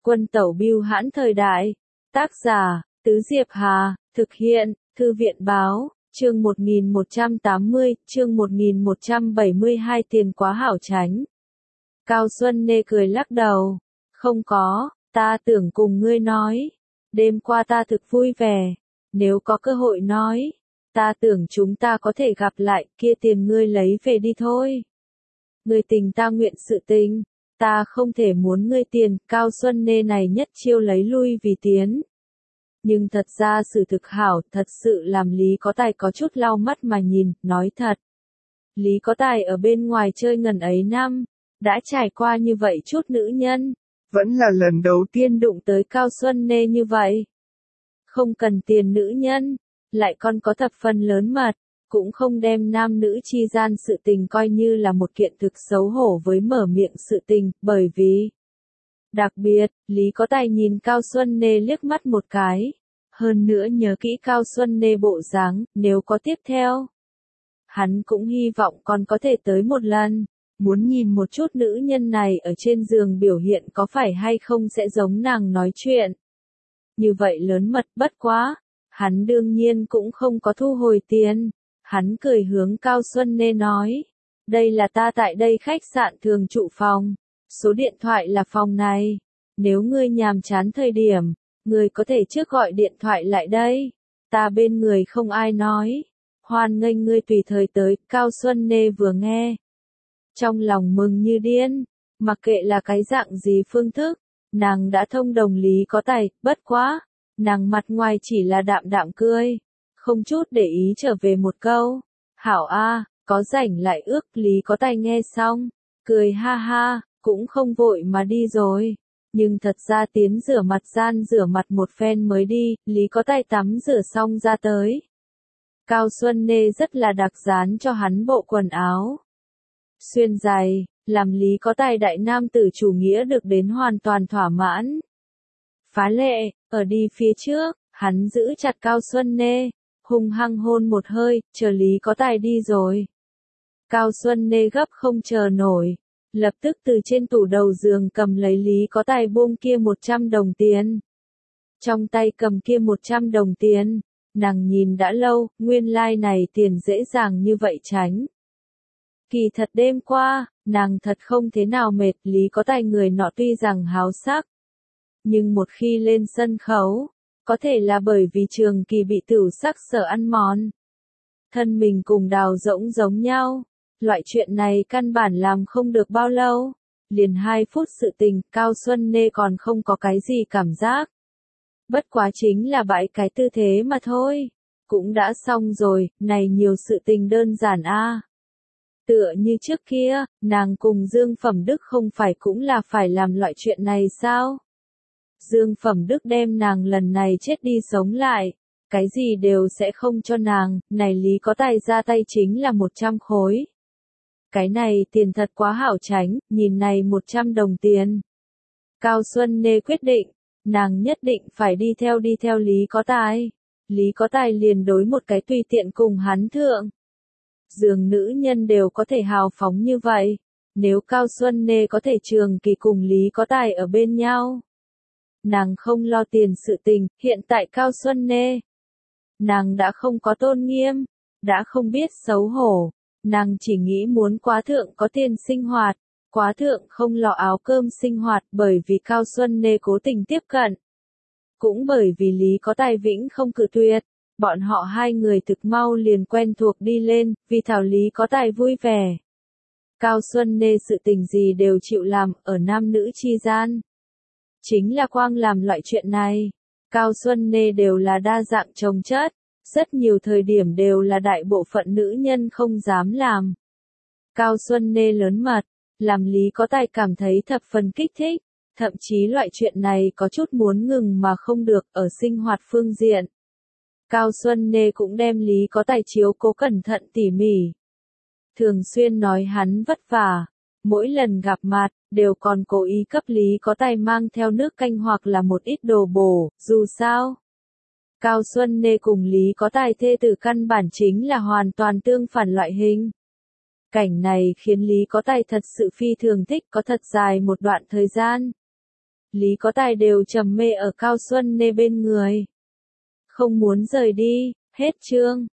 Quân tẩu bưu hãn thời đại. Tác giả, Tứ Diệp Hà, thực hiện, Thư viện báo, chương 1180, chương 1172 tiền quá hảo tránh. Cao Xuân Nê cười lắc đầu. Không có, ta tưởng cùng ngươi nói. Đêm qua ta thực vui vẻ. Nếu có cơ hội nói, ta tưởng chúng ta có thể gặp lại, kia tiền ngươi lấy về đi thôi. Ngươi tình ta nguyện sự tình. Ta không thể muốn ngươi tiền, Cao Xuân Nê này nhất chiêu lấy lui vì tiến. Nhưng thật ra sự thực hảo, thật sự làm Lý Có Tài có chút lau mắt mà nhìn, nói thật. Lý Có Tài ở bên ngoài chơi ngần ấy năm, đã trải qua như vậy chút nữ nhân, vẫn là lần đầu tiên đụng tới Cao Xuân Nê như vậy. Không cần tiền nữ nhân, lại còn có thập phần lớn mật, cũng không đem nam nữ chi gian sự tình coi như là một kiện thực xấu hổ với mở miệng sự tình, bởi vì đặc biệt, Lý Có Tài nhìn Cao Xuân Nê liếc mắt một cái, hơn nữa nhớ kỹ Cao Xuân Nê bộ dáng, nếu có tiếp theo. Hắn cũng hy vọng còn có thể tới một lần, muốn nhìn một chút nữ nhân này ở trên giường biểu hiện có phải hay không sẽ giống nàng nói chuyện. Như vậy lớn mật bất quá, hắn đương nhiên cũng không có thu hồi tiền, hắn cười hướng Cao Xuân Nê nói, đây là ta tại đây khách sạn thường trụ phòng, số điện thoại là phòng này, nếu ngươi nhàm chán thời điểm, ngươi có thể trước gọi điện thoại lại đây, ta bên người không ai nói, hoan nghênh ngươi tùy thời tới. Cao Xuân Nê vừa nghe, trong lòng mừng như điên, mặc kệ là cái dạng gì phương thức, nàng đã thông đồng Lý Có Tài, bất quá, nàng mặt ngoài chỉ là đạm đạm cười, không chút để ý trở về một câu, hảo a, có rảnh lại ước. Lý Có Tài nghe xong, cười ha ha, cũng không vội mà đi rồi, nhưng thật ra tiến rửa mặt gian rửa mặt một phen mới đi. Lý Có Tài tắm rửa xong ra tới. Cao Xuân Nê rất là đặc dán cho hắn bộ quần áo xuyên giày, làm Lý Có Tài đại nam tử chủ nghĩa được đến hoàn toàn thỏa mãn. Phá lệ, ở đi phía trước, hắn giữ chặt Cao Xuân Nê, hung hăng hôn một hơi, chờ Lý Có Tài đi rồi. Cao Xuân Nê gấp không chờ nổi, lập tức từ trên tủ đầu giường cầm lấy Lý Có Tài buông kia 100 đồng tiền. Trong tay cầm kia 100 đồng tiền, nàng nhìn đã lâu, nguyên lai này tiền dễ dàng như vậy tránh. Kỳ thật đêm qua, nàng thật không thế nào mệt. Lý Có Tài người nọ tuy rằng háo sắc, nhưng một khi lên sân khấu, có thể là bởi vì trường kỳ bị tửu sắc sở ăn mòn. Thân mình cùng đào rỗng giống nhau, loại chuyện này căn bản làm không được bao lâu, liền 2 phút sự tình, Cao Xuân Nê còn không có cái gì cảm giác. Bất quá chính là bãi cái tư thế mà thôi, cũng đã xong rồi, này nhiều sự tình đơn giản a. Tựa như trước kia, nàng cùng Dương Phẩm Đức không phải cũng là phải làm loại chuyện này sao? Dương Phẩm Đức đem nàng lần này chết đi sống lại, cái gì đều sẽ không cho nàng, này Lý Có Tài ra tay chính là 100 khối. Cái này tiền thật quá hảo tránh, nhìn này 100 đồng tiền. Cao Xuân Nê quyết định, nàng nhất định phải đi theo Lý Có Tài. Lý Có Tài liền đối một cái tùy tiện cùng hắn thượng. Giường nữ nhân đều có thể hào phóng như vậy, nếu Cao Xuân Nê có thể trường kỳ cùng Lý Có Tài ở bên nhau. Nàng không lo tiền sự tình, hiện tại Cao Xuân Nê, nàng đã không có tôn nghiêm, đã không biết xấu hổ, nàng chỉ nghĩ muốn quá thượng có tiền sinh hoạt, quá thượng không lo áo cơm sinh hoạt, bởi vì Cao Xuân Nê cố tình tiếp cận. Cũng bởi vì Lý Có Tài vĩnh không cự tuyệt, bọn họ hai người thực mau liền quen thuộc đi lên, vì thảo Lý Có Tài vui vẻ. Cao Xuân Nê sự tình gì đều chịu làm, ở nam nữ chi gian. Chính là quang làm loại chuyện này, Cao Xuân Nê đều là đa dạng chồng chất, rất nhiều thời điểm đều là đại bộ phận nữ nhân không dám làm. Cao Xuân Nê lớn mật, làm Lý Có Tài cảm thấy thập phần kích thích, thậm chí loại chuyện này có chút muốn ngừng mà không được ở sinh hoạt phương diện. Cao Xuân Nê cũng đem Lý Có Tài chiếu cố cẩn thận tỉ mỉ. Thường xuyên nói hắn vất vả, mỗi lần gặp mặt, đều còn cố ý cấp Lý Có Tài mang theo nước canh hoặc là một ít đồ bổ, dù sao. Cao Xuân Nê cùng Lý Có Tài thê tử căn bản chính là hoàn toàn tương phản loại hình. Cảnh này khiến Lý Có Tài thật sự phi thường thích, có thật dài một đoạn thời gian. Lý Có Tài đều trầm mê ở Cao Xuân Nê bên người. Không muốn rời đi, hết chương.